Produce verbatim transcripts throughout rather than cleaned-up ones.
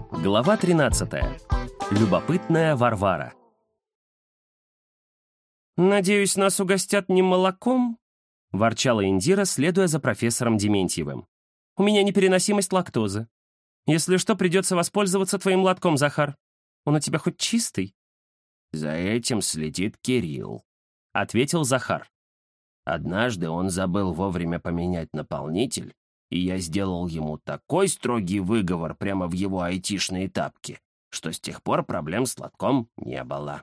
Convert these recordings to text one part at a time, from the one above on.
Глава тринадцатая. Любопытная Варвара. «Надеюсь, нас угостят не молоком?» — ворчала Индира, следуя за профессором Дементьевым. «У меня непереносимость лактозы. Если что, придется воспользоваться твоим лотком, Захар. Он у тебя хоть чистый?» «За этим следит Кирилл», — ответил Захар. «Однажды он забыл вовремя поменять наполнитель, и я сделал ему такой строгий выговор прямо в его айтишные тапки, что с тех пор проблем с лотком не было».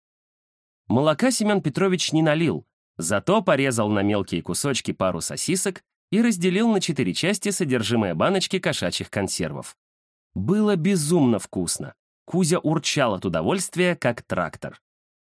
Молока Семен Петрович не налил, зато порезал на мелкие кусочки пару сосисок и разделил на четыре части содержимое баночки кошачьих консервов. Было безумно вкусно. Кузя урчал от удовольствия, как трактор.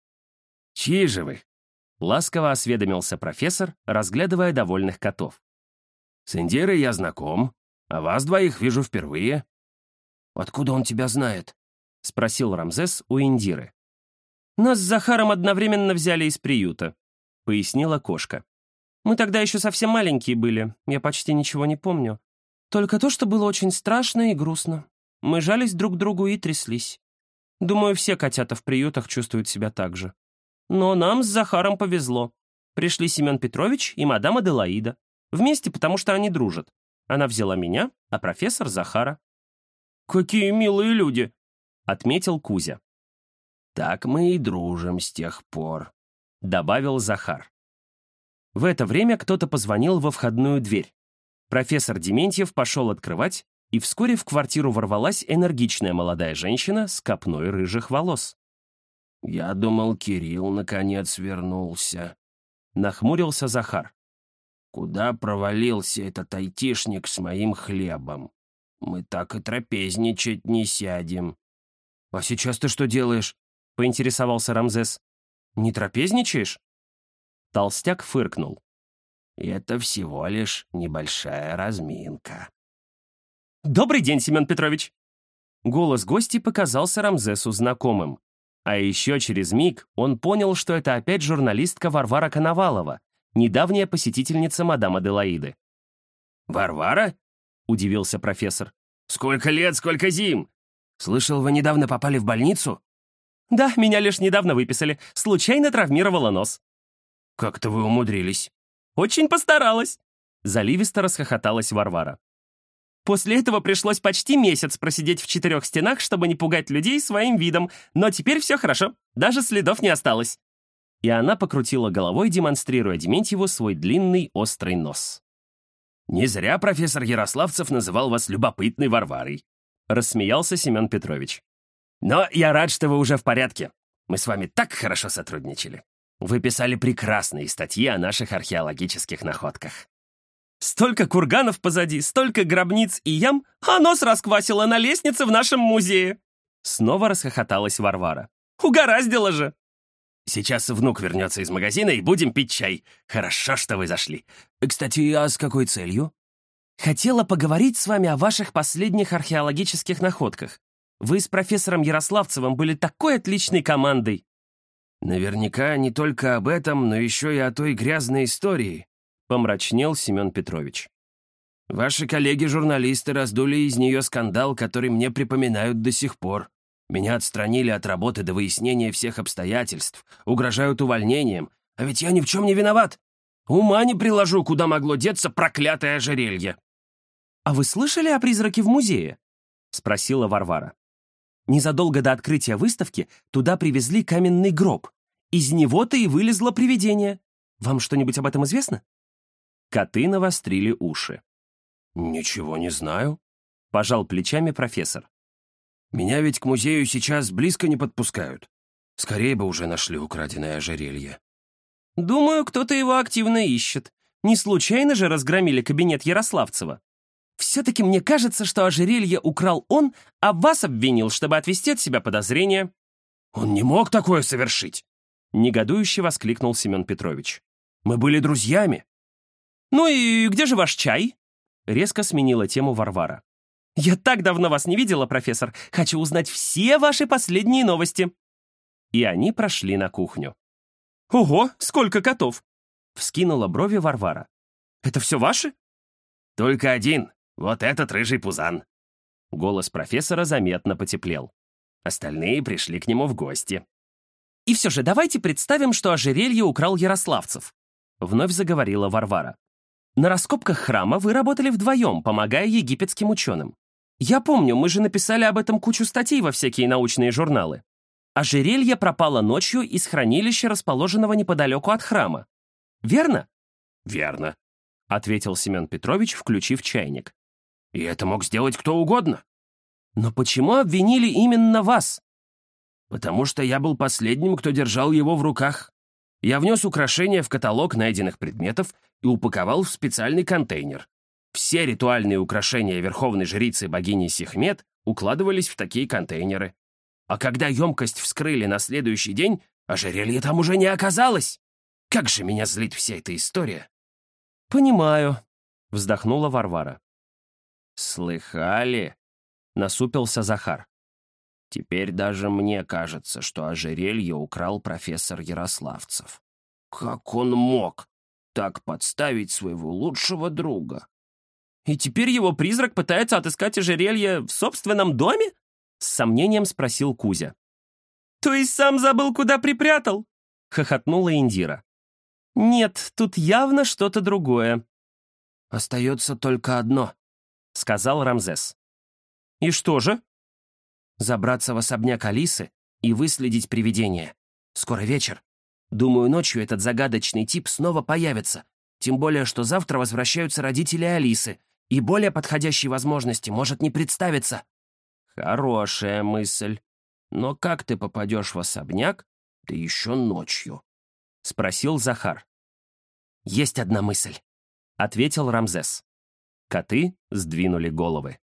«Чьи же вы?» — ласково осведомился профессор, разглядывая довольных котов. «С Индирой я знаком, а вас двоих вижу впервые». «Откуда он тебя знает?» — спросил Рамзес у Индиры. «Нас с Захаром одновременно взяли из приюта», — пояснила кошка. «Мы тогда еще совсем маленькие были, я почти ничего не помню. Только то, что было очень страшно и грустно. Мы жались друг к другу и тряслись. Думаю, все котята в приютах чувствуют себя так же. Но нам с Захаром повезло. Пришли Семен Петрович и мадам Аделаида. Вместе, потому что они дружат. Она взяла меня, а профессор Захара». «Какие милые люди!» — отметил Кузя. «Так мы и дружим с тех пор», — добавил Захар. В это время кто-то позвонил во входную дверь. Профессор Дементьев пошел открывать, и вскоре в квартиру ворвалась энергичная молодая женщина с копной рыжих волос. «Я думал, Кирилл наконец вернулся», — нахмурился Захар. «Куда провалился этот айтишник с моим хлебом? Мы так и трапезничать не сядем». «А сейчас ты что делаешь?» — поинтересовался Рамзес. «Не трапезничаешь?» Толстяк фыркнул. «Это всего лишь небольшая разминка». «Добрый день, Семен Петрович!» Голос гостя показался Рамзесу знакомым. А еще через миг он понял, что это опять журналистка Варвара Коновалова, недавняя посетительница мадам Аделаиды. «Варвара?» — удивился профессор. «Сколько лет, сколько зим! Слышал, вы недавно попали в больницу?» «Да, меня лишь недавно выписали. Случайно травмировала нос». «Как-то вы умудрились». «Очень постаралась!» Заливисто расхохоталась Варвара. «После этого пришлось почти месяц просидеть в четырех стенах, чтобы не пугать людей своим видом, но теперь все хорошо, даже следов не осталось». И она покрутила головой, демонстрируя Дементьеву свой длинный острый нос. «Не зря профессор Ярославцев называл вас любопытной Варварой», — рассмеялся Семен Петрович. «Но я рад, что вы уже в порядке. Мы с вами так хорошо сотрудничали. Вы писали прекрасные статьи о наших археологических находках». «Столько курганов позади, столько гробниц и ям, а нос расквасило на лестнице в нашем музее!» Снова расхохоталась Варвара. «Угораздило же!» «Сейчас внук вернется из магазина, и будем пить чай. Хорошо, что вы зашли. Кстати, а с какой целью?» «Хотела поговорить с вами о ваших последних археологических находках. Вы с профессором Ярославцевым были такой отличной командой». «Наверняка не только об этом, но еще и о той грязной истории», — помрачнел Семен Петрович. «Ваши коллеги-журналисты раздули из нее скандал, который мне припоминают до сих пор. Меня отстранили от работы до выяснения всех обстоятельств, угрожают увольнением, а ведь я ни в чем не виноват. Ума не приложу, куда могло деться проклятое ожерелье». «А вы слышали о призраке в музее?» — спросила Варвара. «Незадолго до открытия выставки туда привезли каменный гроб. Из него-то и вылезло привидение. Вам что-нибудь об этом известно?» Коты навострили уши. «Ничего не знаю», — пожал плечами профессор. «Меня ведь к музею сейчас близко не подпускают. Скорее бы уже нашли украденное ожерелье». «Думаю, кто-то его активно ищет. Не случайно же разгромили кабинет Ярославцева. Все-таки мне кажется, что ожерелье украл он, а вас обвинил, чтобы отвести от себя подозрения». «Он не мог такое совершить!» — негодующе воскликнул Семен Петрович. «Мы были друзьями». «Ну и где же ваш чай?» — резко сменила тему Варвара. «Я так давно вас не видела, профессор. Хочу узнать все ваши последние новости». И они прошли на кухню. «Ого, сколько котов!» — вскинула брови Варвара. «Это все ваши?» «Только один. Вот этот рыжий пузан». Голос профессора заметно потеплел. Остальные пришли к нему в гости. «И все же давайте представим, что ожерелье украл Ярославцев», — вновь заговорила Варвара. «На раскопках храма вы работали вдвоем, помогая египетским ученым. Я помню, мы же написали об этом кучу статей во всякие научные журналы. Ожерелье пропало ночью из хранилища, расположенного неподалеку от храма. Верно?» «Верно», — ответил Семен Петрович, включив чайник. «И это мог сделать кто угодно». «Но почему обвинили именно вас?» «Потому что я был последним, кто держал его в руках. Я внес украшения в каталог найденных предметов и упаковал в специальный контейнер. Все ритуальные украшения верховной жрицы богини Сихмет укладывались в такие контейнеры. А когда емкость вскрыли на следующий день, ожерелье там уже не оказалось. Как же меня злит вся эта история!» «Понимаю», — вздохнула Варвара. «Слыхали?» — насупился Захар. «Теперь даже мне кажется, что ожерелье украл профессор Ярославцев. Как он мог так подставить своего лучшего друга?» «И теперь его призрак пытается отыскать ожерелье в собственном доме?» — с сомнением спросил Кузя. «То есть сам забыл, куда припрятал?» — хохотнула Индира. «Нет, тут явно что-то другое». «Остается только одно», — сказал Рамзес. «И что же?» «Забраться в особняк Алисы и выследить привидение. Скоро вечер. Думаю, ночью этот загадочный тип снова появится. Тем более, что завтра возвращаются родители Алисы, и более подходящей возможности может не представиться». «Хорошая мысль. Но как ты попадешь в особняк, да еще ночью?» — спросил Захар. «Есть одна мысль», — ответил Рамзес. Коты сдвинули головы.